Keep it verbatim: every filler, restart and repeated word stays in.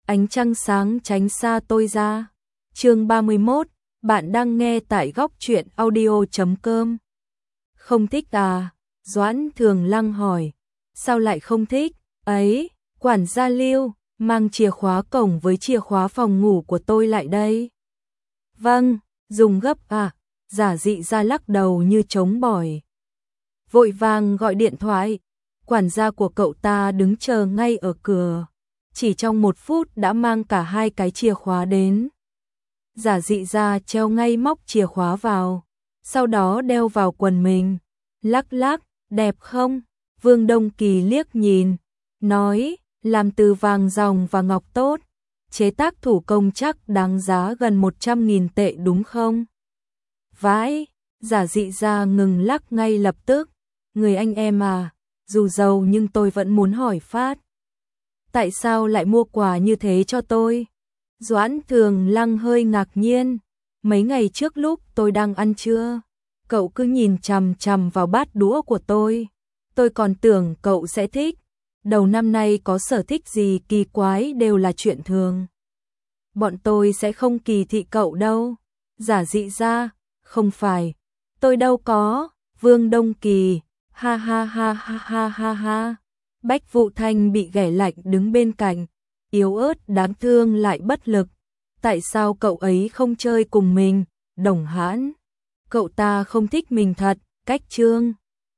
ánh trăng sáng tránh xa tôi ra. Chương ba mươi mốt, bạn đang nghe tại góc truyện audio chấm com. Không thích à? Doãn Thường Lăng hỏi. Sao lại không thích? Ấy, quản gia Lưu, mang chìa khóa cổng với chìa khóa phòng ngủ của tôi lại đây. Vâng, dùng gấp à? Giả Dị Gia lắc đầu như trống bỏi. Vội vàng gọi điện thoại. Quản gia của cậu ta đứng chờ ngay ở cửa. Chỉ trong một phút đã mang cả hai cái chìa khóa đến. Giả Dị Gia treo ngay móc chìa khóa vào, sau đó đeo vào quần mình. Lắc lắc, đẹp không? Vương Đông Kỳ liếc nhìn, nói, làm từ vàng ròng và ngọc tốt, chế tác thủ công chắc đáng giá gần một trăm nghìn tệ đúng không? Vãi, Giả Dị Gia ngừng lắc ngay lập tức. Người anh em à, dù giàu nhưng tôi vẫn muốn hỏi phát. Tại sao lại mua quà như thế cho tôi? Doãn Thường Lăng hơi ngạc nhiên. Mấy ngày trước lúc tôi đang ăn trưa, cậu cứ nhìn chằm chằm vào bát đũa của tôi. Tôi còn tưởng cậu sẽ thích. Đầu năm nay có sở thích gì kỳ quái đều là chuyện thường. Bọn tôi sẽ không kỳ thị cậu đâu. Giả Dị Gia, không phải. Tôi đâu có. Vương Đông Kỳ, ha ha ha ha ha ha ha. Bách Vụ Thanh bị ghẻ lạnh đứng bên cạnh, yếu ớt đáng thương lại bất lực. Tại sao cậu ấy không chơi cùng mình? Đồng Hãn, cậu ta không thích mình thật. Cách Trương